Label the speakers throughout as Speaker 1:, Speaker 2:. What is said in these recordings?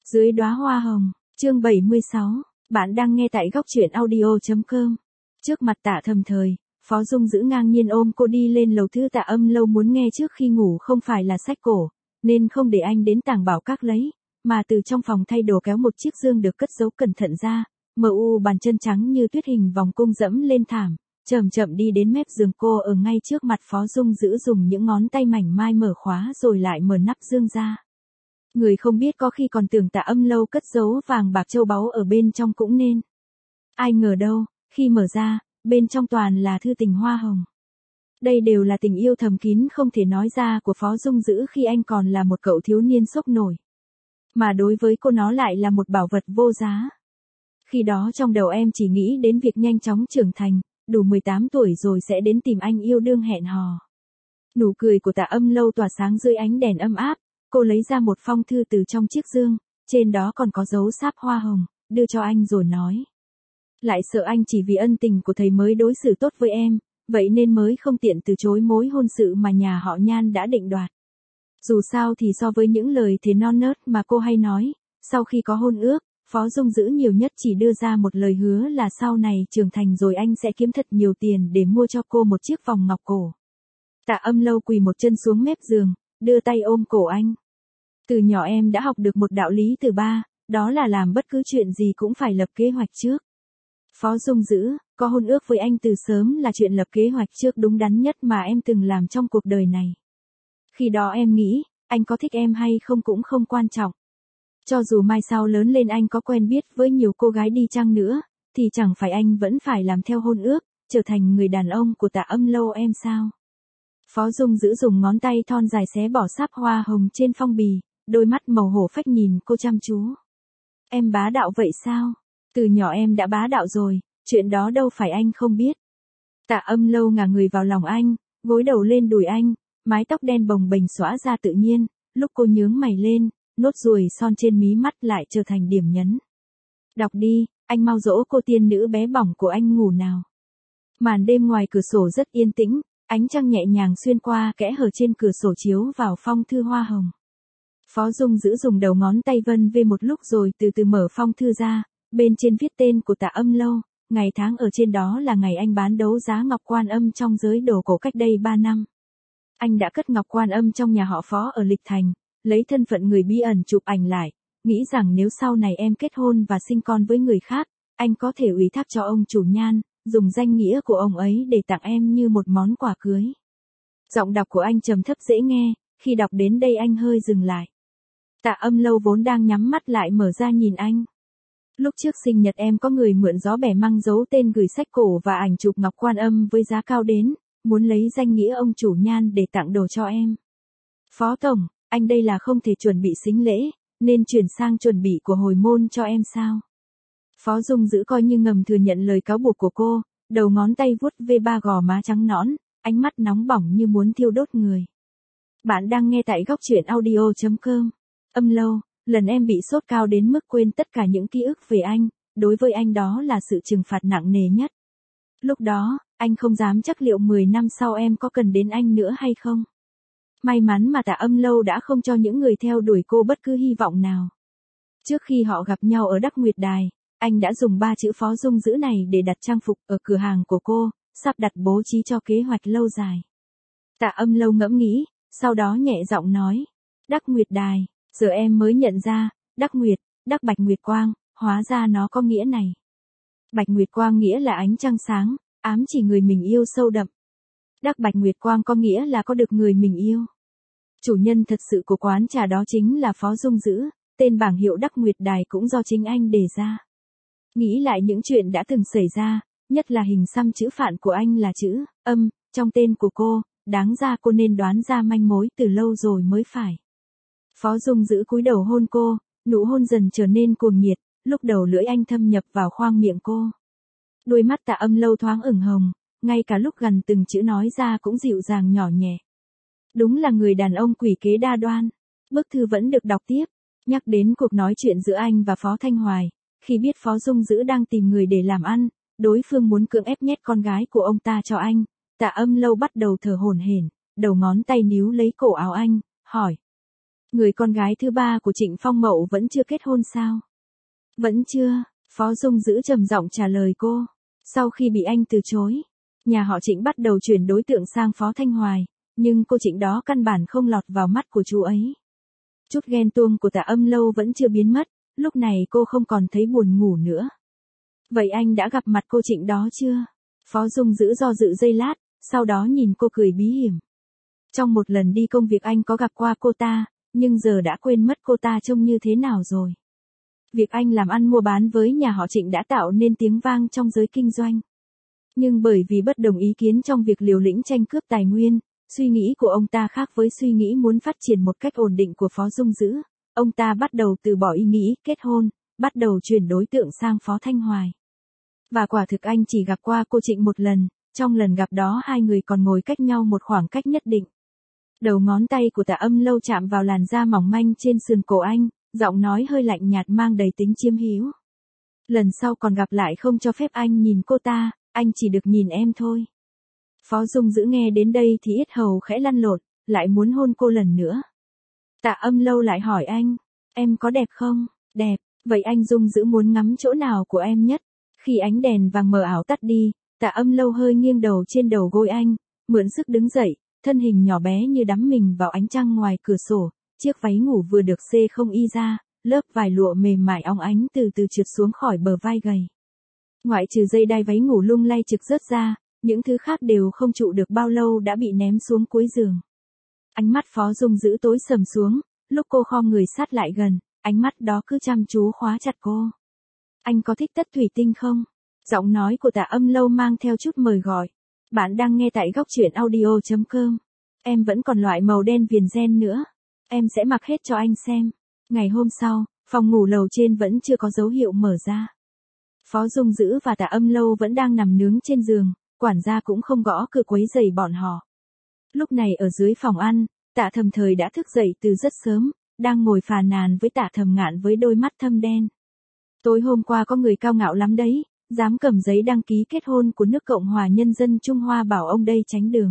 Speaker 1: Dưới đóa hoa hồng, chương 76, bạn đang nghe tại góc truyện audio.com. Trước mặt Tạ Thầm Thời, Phó Dung giữ ngang nhiên ôm cô đi lên lầu thư Tạ Âm Lâu muốn nghe trước khi ngủ không phải là sách cổ, nên không để anh đến Tàng Bảo Các lấy, mà từ trong phòng thay đồ kéo một chiếc dương được cất giấu cẩn thận ra, bàn chân trắng như tuyết hình vòng cung dẫm lên thảm, chậm chậm đi đến mép giường cô ở ngay trước mặt Phó Dung giữ dùng những ngón tay mảnh mai mở khóa rồi lại mở nắp dương ra. Người không biết có khi còn tưởng Tạ Âm Lâu cất giấu vàng bạc châu báu ở bên trong cũng nên. Ai ngờ đâu, khi mở ra, bên trong toàn là thư tình hoa hồng. Đây đều là tình yêu thầm kín không thể nói ra của Phó Dung giữ khi anh còn là một cậu thiếu niên sốc nổi. Mà đối với cô nó lại là một bảo vật vô giá. Khi đó trong đầu em chỉ nghĩ đến việc nhanh chóng trưởng thành, đủ 18 tuổi rồi sẽ đến tìm anh yêu đương hẹn hò. Nụ cười của Tạ Âm Lâu tỏa sáng dưới ánh đèn âm áp. Cô lấy ra một phong thư từ trong chiếc dương, trên đó còn có dấu sáp hoa hồng, đưa cho anh rồi nói. Lại sợ anh chỉ vì ân tình của thầy mới đối xử tốt với em, vậy nên mới không tiện từ chối mối hôn sự mà nhà họ Nhan đã định đoạt. Dù sao thì so với những lời thề non nớt mà cô hay nói, sau khi có hôn ước, Phó Dung giữ nhiều nhất chỉ đưa ra một lời hứa là sau này trưởng thành rồi anh sẽ kiếm thật nhiều tiền để mua cho cô một chiếc vòng ngọc cổ. Tạ Âm Lâu quỳ một chân xuống mép giường, đưa tay ôm cổ anh. Từ nhỏ em đã học được một đạo lý từ ba, đó là làm bất cứ chuyện gì cũng phải lập kế hoạch trước. Phó Dung giữ, có hôn ước với anh từ sớm là chuyện lập kế hoạch trước đúng đắn nhất mà em từng làm trong cuộc đời này. Khi đó em nghĩ, anh có thích em hay không cũng không quan trọng. Cho dù mai sau lớn lên anh có quen biết với nhiều cô gái đi chăng nữa, thì chẳng phải anh vẫn phải làm theo hôn ước, trở thành người đàn ông của Tạ Âm Lâu em sao? Phó Dung giữ dùng ngón tay thon dài xé bỏ sáp hoa hồng trên phong bì, đôi mắt màu hổ phách nhìn cô chăm chú. Em bá đạo vậy sao? Từ nhỏ em đã bá đạo rồi, chuyện đó đâu phải anh không biết. Tạ Âm Lâu ngả người vào lòng anh, gối đầu lên đùi anh, mái tóc đen bồng bềnh xõa ra tự nhiên, lúc cô nhướng mày lên, nốt ruồi son trên mí mắt lại trở thành điểm nhấn. Đọc đi, anh mau dỗ cô tiên nữ bé bỏng của anh ngủ nào. Màn đêm ngoài cửa sổ rất yên tĩnh. Ánh trăng nhẹ nhàng xuyên qua kẽ hở trên cửa sổ chiếu vào phong thư hoa hồng. Phó Dung giữ dùng đầu ngón tay vân vê một lúc rồi từ từ mở phong thư ra, bên trên viết tên của Tạ Âm Lâu, ngày tháng ở trên đó là ngày anh bán đấu giá ngọc quan âm trong giới đồ cổ cách đây 3 năm. Anh đã cất ngọc quan âm trong nhà họ Phó ở Lịch Thành, lấy thân phận người bí ẩn chụp ảnh lại, nghĩ rằng nếu sau này em kết hôn và sinh con với người khác, anh có thể ủy thác cho ông chủ Nhan, dùng danh nghĩa của ông ấy để tặng em như một món quà cưới. Giọng đọc của anh trầm thấp dễ nghe, khi đọc đến đây anh hơi dừng lại. Tạ Âm Lâu vốn đang nhắm mắt lại mở ra nhìn anh. Lúc trước sinh nhật em có người mượn gió bẻ măng giấu tên gửi sách cổ và ảnh chụp ngọc quan âm với giá cao đến, muốn lấy danh nghĩa ông chủ Nhan để tặng đồ cho em. Phó Tổng, anh đây là không thể chuẩn bị sính lễ, nên chuyển sang chuẩn bị của hồi môn cho em sao? Phó Dung giữ coi như ngầm thừa nhận lời cáo buộc của cô, đầu ngón tay vuốt ve ba gò má trắng nõn, ánh mắt nóng bỏng như muốn thiêu đốt người. Bạn đang nghe tại góc truyện audio.com. Âm Lâu, lần em bị sốt cao đến mức quên tất cả những ký ức về anh, đối với anh đó là sự trừng phạt nặng nề nhất. Lúc đó, anh không dám chắc liệu 10 năm sau em có cần đến anh nữa hay không. May mắn mà Tạ Âm Lâu đã không cho những người theo đuổi cô bất cứ hy vọng nào. Trước khi họ gặp nhau ở Đắc Nguyệt Đài, anh đã dùng 3 chữ Phó Dung giữ này để đặt trang phục ở cửa hàng của cô, sắp đặt bố trí cho kế hoạch lâu dài. Tạ Âm Lâu ngẫm nghĩ, sau đó nhẹ giọng nói. Đắc Nguyệt Đài, giờ em mới nhận ra, Đắc Nguyệt, Đắc Bạch Nguyệt Quang, hóa ra nó có nghĩa này. Bạch Nguyệt Quang nghĩa là ánh trăng sáng, ám chỉ người mình yêu sâu đậm. Đắc Bạch Nguyệt Quang có nghĩa là có được người mình yêu. Chủ nhân thật sự của quán trà đó chính là Phó Dung giữ, tên bảng hiệu Đắc Nguyệt Đài cũng do chính anh đề ra. Nghĩ lại những chuyện đã từng xảy ra, nhất là hình xăm chữ phạn của anh là chữ âm trong tên của cô, đáng ra cô nên đoán ra manh mối từ lâu rồi mới phải. Phó Dung giữ cúi đầu hôn cô, nụ hôn dần trở nên cuồng nhiệt, lúc đầu lưỡi anh thâm nhập vào khoang miệng cô. Đôi mắt Tạ Âm Lâu thoáng ửng hồng, ngay cả lúc gần từng chữ nói ra cũng dịu dàng nhỏ nhẹ. Đúng là người đàn ông quỷ kế đa đoan. Bức thư vẫn được đọc tiếp, nhắc đến cuộc nói chuyện giữa anh và Phó Thanh Hoài. Khi biết Phó Dung giữ đang tìm người để làm ăn, đối phương muốn cưỡng ép nhét con gái của ông ta cho anh, Tạ Âm Lâu bắt đầu thở hổn hển, đầu ngón tay níu lấy cổ áo anh, hỏi. Người con gái thứ ba của Trịnh Phong Mậu vẫn chưa kết hôn sao? Vẫn chưa, Phó Dung giữ trầm giọng trả lời cô. Sau khi bị anh từ chối, nhà họ Trịnh bắt đầu chuyển đối tượng sang Phó Thanh Hoài, nhưng cô Trịnh đó căn bản không lọt vào mắt của chú ấy. Chút ghen tuông của Tạ Âm Lâu vẫn chưa biến mất, lúc này cô không còn thấy buồn ngủ nữa. Vậy anh đã gặp mặt cô Trịnh đó chưa? Phó Dung giữ do dự giây lát, sau đó nhìn cô cười bí hiểm. Trong một lần đi công việc anh có gặp qua cô ta, nhưng giờ đã quên mất cô ta trông như thế nào rồi. Việc anh làm ăn mua bán với nhà họ Trịnh đã tạo nên tiếng vang trong giới kinh doanh. Nhưng bởi vì bất đồng ý kiến trong việc liều lĩnh tranh cướp tài nguyên, suy nghĩ của ông ta khác với suy nghĩ muốn phát triển một cách ổn định của Phó Dung Dữ, ông ta bắt đầu từ bỏ ý nghĩ kết hôn, bắt đầu chuyển đối tượng sang Phó Thanh Hoài. Và quả thực anh chỉ gặp qua cô Trịnh một lần, trong lần gặp đó hai người còn ngồi cách nhau một khoảng cách nhất định. Đầu ngón tay của Tạ Âm Lâu chạm vào làn da mỏng manh trên sườn cổ anh, giọng nói hơi lạnh nhạt mang đầy tính chiếm hữu. Lần sau còn gặp lại không cho phép anh nhìn cô ta, anh chỉ được nhìn em thôi. Phó Dung Dữ nghe đến đây thì yết hầu khẽ lăn lộn, lại muốn hôn cô lần nữa. Tạ Âm Lâu lại hỏi anh, em có đẹp không? Đẹp, vậy anh Dung Dữ muốn ngắm chỗ nào của em nhất? Khi ánh đèn vàng mờ ảo tắt đi, Tạ Âm Lâu hơi nghiêng đầu trên đầu gối anh, mượn sức đứng dậy, thân hình nhỏ bé như đắm mình vào ánh trăng ngoài cửa sổ, chiếc váy ngủ vừa được xê không y ra, lớp vải lụa mềm mại óng ánh từ từ trượt xuống khỏi bờ vai gầy. Ngoại trừ dây đai váy ngủ lung lay trực rớt ra, những thứ khác đều không trụ được bao lâu đã bị ném xuống cuối giường. Ánh mắt Phó Dung Dữ tối sầm xuống, lúc cô khom người sát lại gần, ánh mắt đó cứ chăm chú khóa chặt cô. Anh có thích tất thủy tinh không? Giọng nói của Tạ Âm Lâu mang theo chút mời gọi. Bạn đang nghe tại góc truyện audio.com. Em vẫn còn loại màu đen viền ren nữa. Em sẽ mặc hết cho anh xem. Ngày hôm sau, phòng ngủ lầu trên vẫn chưa có dấu hiệu mở ra. Phó Dung Dữ và Tạ Âm Lâu vẫn đang nằm nướng trên giường, quản gia cũng không gõ cửa quấy rầy bọn họ. Lúc này ở dưới phòng ăn, Tạ Thầm Thời đã thức dậy từ rất sớm, đang ngồi phàn nàn với Tạ Thầm Ngạn với đôi mắt thâm đen. Tối hôm qua có người cao ngạo lắm đấy, dám cầm giấy đăng ký kết hôn của nước Cộng hòa Nhân dân Trung Hoa bảo ông đây tránh đường.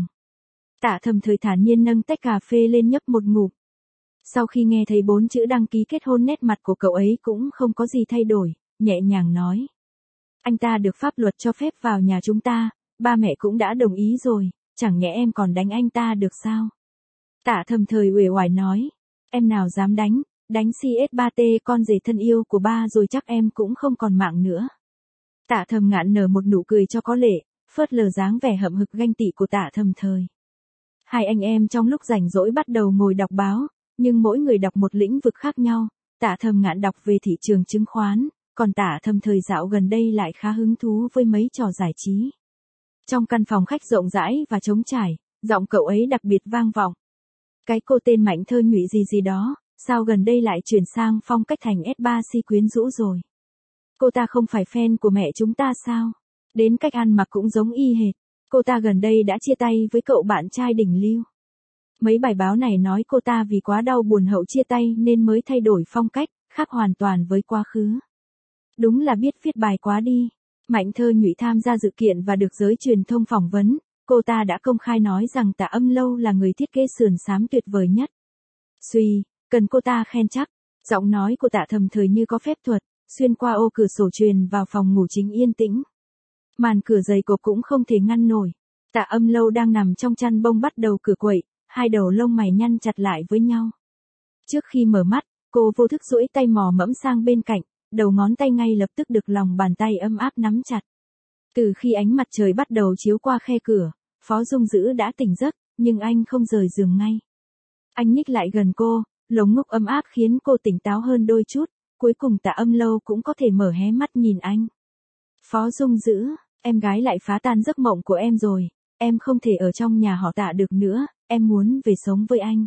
Speaker 1: Tạ Thầm Thời thản nhiên nâng tách cà phê lên nhấp một ngụm. Sau khi nghe thấy 4 chữ đăng ký kết hôn, nét mặt của cậu ấy cũng không có gì thay đổi, nhẹ nhàng nói. Anh ta được pháp luật cho phép vào nhà chúng ta, ba mẹ cũng đã đồng ý rồi, chẳng nhẽ em còn đánh anh ta được sao? Tạ Thầm Thời uể oải nói, em nào dám đánh CS3T con rể thân yêu của ba rồi chắc em cũng không còn mạng nữa. Tạ Thầm Ngạn nở một nụ cười cho có lệ, phớt lờ dáng vẻ hậm hực ganh tị của Tạ Thầm Thời. Hai anh em trong lúc rảnh rỗi bắt đầu ngồi đọc báo, nhưng mỗi người đọc một lĩnh vực khác nhau. Tạ Thầm Ngạn đọc về thị trường chứng khoán, còn Tạ Thầm Thời dạo gần đây lại khá hứng thú với mấy trò giải trí. Trong căn phòng khách rộng rãi và trống trải, giọng cậu ấy đặc biệt vang vọng. Cái cô tên Mạnh Thơ Nhụy gì đó, sao gần đây lại chuyển sang phong cách thành S3C quyến rũ rồi? Cô ta không phải fan của mẹ chúng ta sao? Đến cách ăn mặc cũng giống y hệt. Cô ta gần đây đã chia tay với cậu bạn trai đỉnh lưu. Mấy bài báo này nói cô ta vì quá đau buồn hậu chia tay nên mới thay đổi phong cách, khác hoàn toàn với quá khứ. Đúng là biết viết bài quá đi. Mạnh Thơ Nhụy tham gia sự kiện và được giới truyền thông phỏng vấn, cô ta đã công khai nói rằng Tạ Âm Lâu là người thiết kế sườn xám tuyệt vời nhất. Suy, cần cô ta khen chắc, giọng nói của Tạ Thầm Thời như có phép thuật, xuyên qua ô cửa sổ truyền vào phòng ngủ chính yên tĩnh. Màn cửa dày cộp cũng không thể ngăn nổi. Tạ Âm Lâu đang nằm trong chăn bông bắt đầu cửa quậy, hai đầu lông mày nhăn chặt lại với nhau. Trước khi mở mắt, cô vô thức duỗi tay mò mẫm sang bên cạnh, đầu ngón tay ngay lập tức được lòng bàn tay ấm áp nắm chặt. Từ khi ánh mặt trời bắt đầu chiếu qua khe cửa, Phó Dung Dữ đã tỉnh giấc, nhưng anh không rời giường ngay. Anh nhích lại gần cô, lồng ngực ấm áp khiến cô tỉnh táo hơn đôi chút, cuối cùng Tạ Âm Lâu cũng có thể mở hé mắt nhìn anh. Phó Dung Dữ, em gái lại phá tan giấc mộng của em rồi, em không thể ở trong nhà họ Tạ được nữa, em muốn về sống với anh.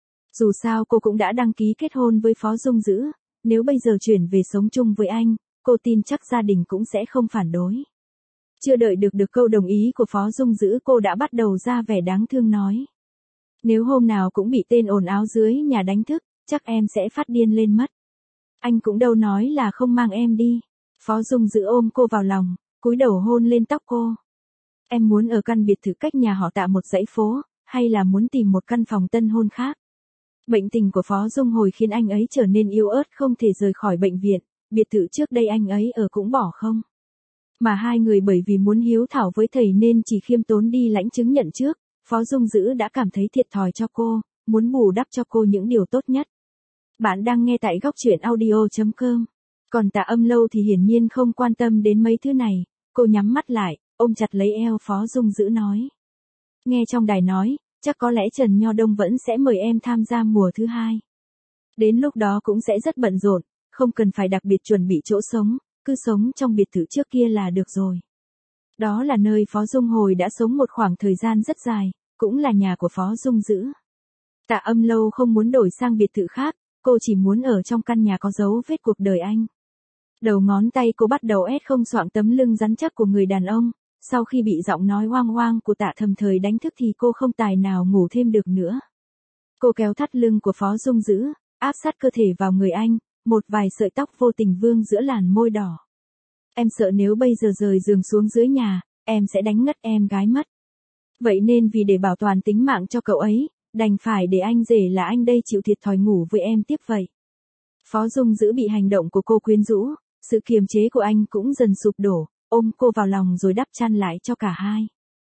Speaker 1: Dù sao cô cũng đã đăng ký kết hôn với Phó Dung Dữ, nếu bây giờ chuyển về sống chung với anh, cô tin chắc gia đình cũng sẽ không phản đối. Chưa đợi được câu đồng ý của Phó Dung Dữ, cô đã bắt đầu ra vẻ đáng thương nói. Nếu hôm nào cũng bị tên ồn áo dưới nhà đánh thức, chắc em sẽ phát điên lên mất. Anh cũng đâu nói là không mang em đi. Phó Dung Dữ ôm cô vào lòng, cúi đầu hôn lên tóc cô. Em muốn ở căn biệt thự cách nhà họ Tạ một dãy phố, hay là muốn tìm một căn phòng tân hôn khác? Bệnh tình của Phó Dung Hồi khiến anh ấy trở nên yếu ớt không thể rời khỏi bệnh viện, biệt thự trước đây anh ấy ở cũng bỏ không. Mà hai người bởi vì muốn hiếu thảo với thầy nên chỉ khiêm tốn đi lãnh chứng nhận trước, Phó Dung Dữ đã cảm thấy thiệt thòi cho cô, muốn bù đắp cho cô những điều tốt nhất. Bạn đang nghe tại góc truyện audio.com. Còn Tạ Âm Lâu thì hiển nhiên không quan tâm đến mấy thứ này, cô nhắm mắt lại, ôm chặt lấy eo Phó Dung Dữ nói. Nghe trong đài nói, chắc có lẽ Trần Nho Đông vẫn sẽ mời em tham gia mùa thứ 2. Đến lúc đó cũng sẽ rất bận rộn, không cần phải đặc biệt chuẩn bị chỗ sống, cứ sống trong biệt thự trước kia là được rồi. Đó là nơi Phó Dung Hồi đã sống một khoảng thời gian rất dài, cũng là nhà của Phó Dung Dữ. Tạ Âm Lâu không muốn đổi sang biệt thự khác, cô chỉ muốn ở trong căn nhà có dấu vết cuộc đời anh. Đầu ngón tay cô bắt đầu ép không xoạng tấm lưng rắn chắc của người đàn ông, sau khi bị giọng nói hoang hoang của Tạ Thầm Thời đánh thức thì cô không tài nào ngủ thêm được nữa. Cô kéo thắt lưng của Phó Dung Dữ, áp sát cơ thể vào người anh, một vài sợi tóc vô tình vương giữa làn môi đỏ. Em sợ nếu bây giờ rời giường xuống dưới nhà, em sẽ đánh ngất em gái mất. Vậy nên vì để bảo toàn tính mạng cho cậu ấy, đành phải để anh rể là anh đây chịu thiệt thòi ngủ với em tiếp vậy. Phó Dung Dữ bị hành động của cô quyến rũ, sự kiềm chế của anh cũng dần sụp đổ, ôm cô vào lòng rồi đắp chăn lại cho cả hai.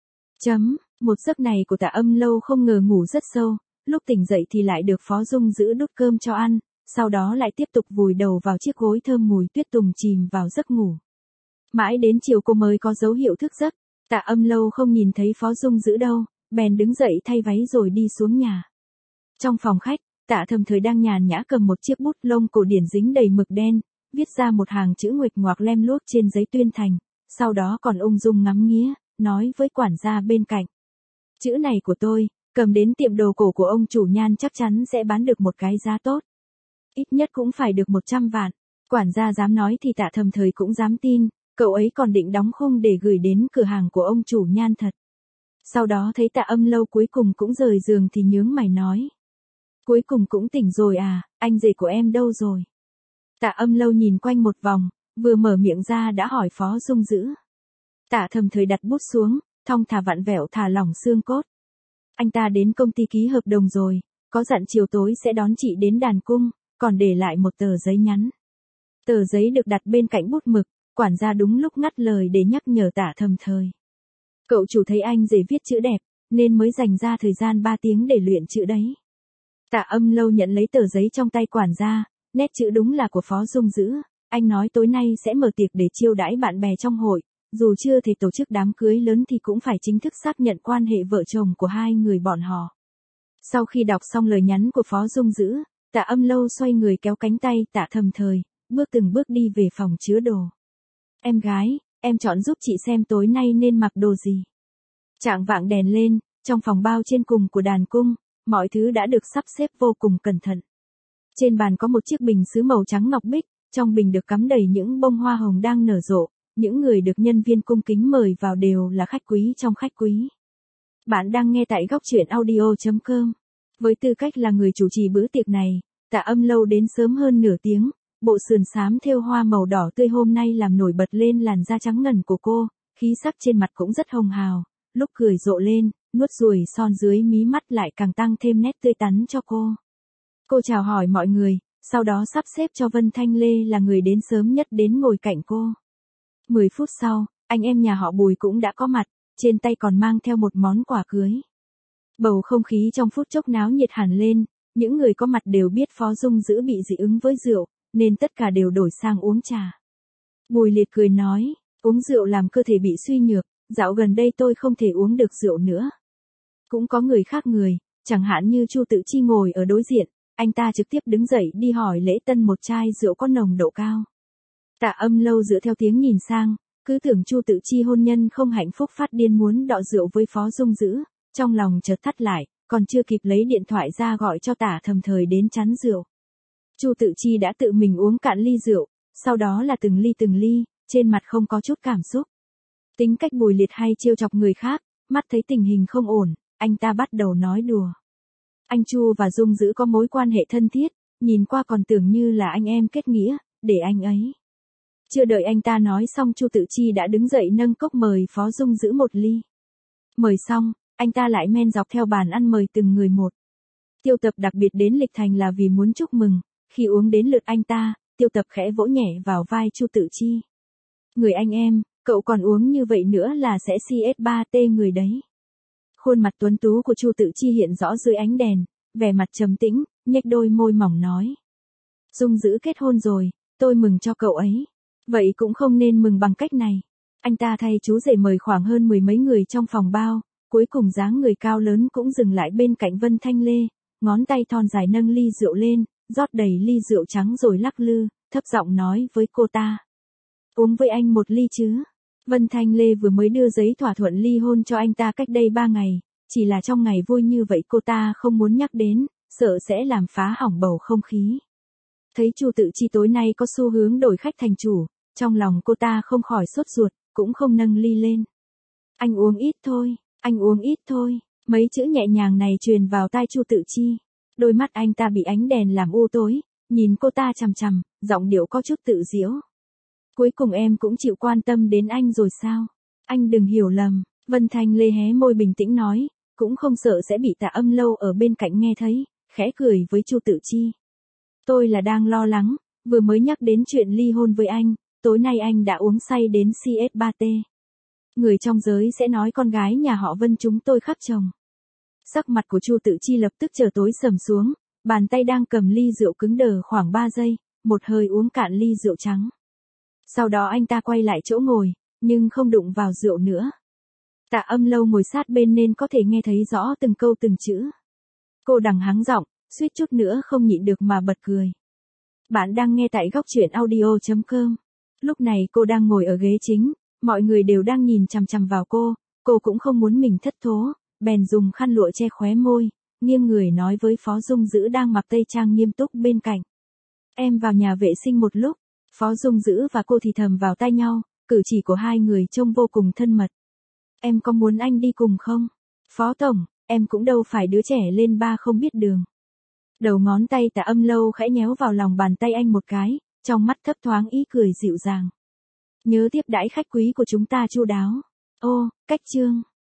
Speaker 1: Một giấc này của Tạ Âm Lâu không ngờ ngủ rất sâu, lúc tỉnh dậy thì lại được Phó Dung Dữ đút cơm cho ăn, sau đó lại tiếp tục vùi đầu vào chiếc gối thơm mùi tuyết tùng chìm vào giấc ngủ. Mãi đến chiều cô mới có dấu hiệu thức giấc, Tạ Âm Lâu không nhìn thấy Phó Dung Dữ đâu, bèn đứng dậy thay váy rồi đi xuống nhà. Trong phòng khách, Tạ Thầm Thời đang nhàn nhã cầm một chiếc bút lông cổ điển dính đầy mực đen, viết ra một hàng chữ nguệch ngoạc lem luốc trên giấy tuyên thành, sau đó còn ung dung ngắm nghía, nói với quản gia bên cạnh. Chữ này của tôi, cầm đến tiệm đồ cổ của ông chủ Nhan chắc chắn sẽ bán được một cái giá tốt. Ít nhất cũng phải được 100 vạn. Quản gia dám nói thì Tạ Thầm Thời cũng dám tin, cậu ấy còn định đóng khung để gửi đến cửa hàng của ông chủ Nhan thật. Sau đó thấy Tạ Âm Lâu cuối cùng cũng rời giường thì nhướng mày nói. Cuối cùng cũng tỉnh rồi à, anh rể của em đâu rồi? Tạ Âm Lâu nhìn quanh một vòng, vừa mở miệng ra đã hỏi Phó Dung Dữ. Tạ Thầm Thời đặt bút xuống, thong thả vặn vẹo thả lỏng xương cốt. Anh ta đến công ty ký hợp đồng rồi, có dặn chiều tối sẽ đón chị đến đàn cung, còn để lại một tờ giấy nhắn. Tờ giấy được đặt bên cạnh bút mực, quản gia đúng lúc ngắt lời để nhắc nhở Tạ Thầm Thời. Cậu chủ thấy anh rể viết chữ đẹp, nên mới dành ra thời gian 3 tiếng để luyện chữ đấy. Tạ Âm Lâu nhận lấy tờ giấy trong tay quản gia, nét chữ đúng là của Phó Dung Dữ, anh nói tối nay sẽ mở tiệc để chiêu đãi bạn bè trong hội, dù chưa thể tổ chức đám cưới lớn thì cũng phải chính thức xác nhận quan hệ vợ chồng của hai người bọn họ. Sau khi đọc xong lời nhắn của Phó Dung Dữ, Tạ Âm Lâu xoay người kéo cánh tay Tạ Thầm Thời, bước từng bước đi về phòng chứa đồ. Em gái, em chọn giúp chị xem tối nay nên mặc đồ gì. Chạng vạng đèn lên, trong phòng bao trên cùng của đàn cung, mọi thứ đã được sắp xếp vô cùng cẩn thận. Trên bàn có một chiếc bình sứ màu trắng ngọc bích, trong bình được cắm đầy những bông hoa hồng đang nở rộ, những người được nhân viên cung kính mời vào đều là khách quý trong khách quý. Bạn đang nghe tại góc truyện audio.com. Với tư cách là người chủ trì bữa tiệc này, Tạ Âm Lâu đến sớm hơn nửa tiếng, bộ sườn xám thêu hoa màu đỏ tươi hôm nay làm nổi bật lên làn da trắng ngần của cô, khí sắc trên mặt cũng rất hồng hào, lúc cười rộ lên, nuốt ruồi son dưới mí mắt lại càng tăng thêm nét tươi tắn cho cô. Cô chào hỏi mọi người, sau đó sắp xếp cho Vân Thanh Lê là người đến sớm nhất đến ngồi cạnh cô. 10 phút sau, anh em nhà họ Bùi cũng đã có mặt, trên tay còn mang theo một món quà cưới. Bầu không khí trong phút chốc náo nhiệt hẳn lên, những người có mặt đều biết Phó Dung Dữ bị dị ứng với rượu, nên tất cả đều đổi sang uống trà. Bùi Liệt cười nói, uống rượu làm cơ thể bị suy nhược, dạo gần đây tôi không thể uống được rượu nữa. Cũng có người khác người, chẳng hạn như Chu Tự Chi ngồi ở đối diện, anh ta trực tiếp đứng dậy đi hỏi lễ tân một chai rượu có nồng độ cao. Tạ Âm Lâu dựa theo tiếng nhìn sang, cứ tưởng Chu Tự Chi hôn nhân không hạnh phúc phát điên muốn đọ rượu với Phó Dung Dữ, trong lòng chợt thắt lại, còn chưa kịp lấy điện thoại ra gọi cho Tạ Thầm Thời đến chắn rượu. Chu Tự Chi đã tự mình uống cạn ly rượu, sau đó là từng ly, trên mặt không có chút cảm xúc. Tính cách Bùi Liệt hay trêu chọc người khác, mắt thấy tình hình không ổn, anh ta bắt đầu nói đùa. Anh Chu và Dung Dữ có mối quan hệ thân thiết, nhìn qua còn tưởng như là anh em kết nghĩa, để anh ấy. Chưa đợi anh ta nói xong Chu Tự Chi đã đứng dậy nâng cốc mời Phó Dung Dữ một ly. Mời xong, anh ta lại men dọc theo bàn ăn mời từng người một. Tiêu Tập đặc biệt đến Lịch Thành là vì muốn chúc mừng, khi uống đến lượt anh ta, Tiêu Tập khẽ vỗ nhẹ vào vai Chu Tự Chi. Người anh em, cậu còn uống như vậy nữa là sẽ CS3T người đấy. Khuôn mặt tuấn tú của Chu Tự Chi hiện rõ dưới ánh đèn, vẻ mặt trầm tĩnh, nhếch đôi môi mỏng nói. Dung Dữ kết hôn rồi, tôi mừng cho cậu ấy. Vậy cũng không nên mừng bằng cách này. Anh ta thay chú rể mời khoảng hơn 10 mấy người trong phòng bao, cuối cùng dáng người cao lớn cũng dừng lại bên cạnh Vân Thanh Lê, ngón tay thon dài nâng ly rượu lên, rót đầy ly rượu trắng rồi lắc lư, thấp giọng nói với cô ta. Uống với anh một ly chứ. Vân Thanh Lê vừa mới đưa giấy thỏa thuận ly hôn cho anh ta cách đây 3 ngày, chỉ là trong ngày vui như vậy cô ta không muốn nhắc đến, sợ sẽ làm phá hỏng bầu không khí. Thấy Chu Tự Chi tối nay có xu hướng đổi khách thành chủ, trong lòng cô ta không khỏi sốt ruột, cũng không nâng ly lên. Anh uống ít thôi, anh uống ít thôi, mấy chữ nhẹ nhàng này truyền vào tai Chu Tự Chi. Đôi mắt anh ta bị ánh đèn làm u tối, nhìn cô ta chằm chằm, giọng điệu có chút tự giễu. Cuối cùng em cũng chịu quan tâm đến anh rồi sao? Anh đừng hiểu lầm, Vân Thanh Lê hé môi bình tĩnh nói, cũng không sợ sẽ bị Tạ Âm Lâu ở bên cạnh nghe thấy, khẽ cười với Chu Tự Chi. Tôi là đang lo lắng, vừa mới nhắc đến chuyện ly hôn với anh, tối nay anh đã uống say đến CS3T. Người trong giới sẽ nói con gái nhà họ Vân chúng tôi khắc chồng. Sắc mặt của Chu Tự Chi lập tức trở tối sầm xuống, bàn tay đang cầm ly rượu cứng đờ khoảng 3 giây, một hơi uống cạn ly rượu trắng. Sau đó anh ta quay lại chỗ ngồi, nhưng không đụng vào rượu nữa. Tạ Âm Lâu ngồi sát bên nên có thể nghe thấy rõ từng câu từng chữ. Cô đằng hắng giọng, suýt chút nữa không nhịn được mà bật cười. Bạn đang nghe tại góc truyện audio.com. Lúc này cô đang ngồi ở ghế chính, mọi người đều đang nhìn chằm chằm vào cô cũng không muốn mình thất thố, bèn dùng khăn lụa che khóe môi, nghiêng người nói với Phó Dung Dữ đang mặc tây trang nghiêm túc bên cạnh. Em vào nhà vệ sinh một lúc. Phó Dung Dữ và cô thì thầm vào tai nhau, cử chỉ của hai người trông vô cùng thân mật. Em có muốn anh đi cùng không? Phó Tổng, em cũng đâu phải đứa trẻ lên ba không biết đường. Đầu ngón tay Tạ Âm Lâu khẽ nhéo vào lòng bàn tay anh một cái, trong mắt thấp thoáng ý cười dịu dàng. Nhớ tiếp đãi khách quý của chúng ta chu đáo. Ô, cách chương.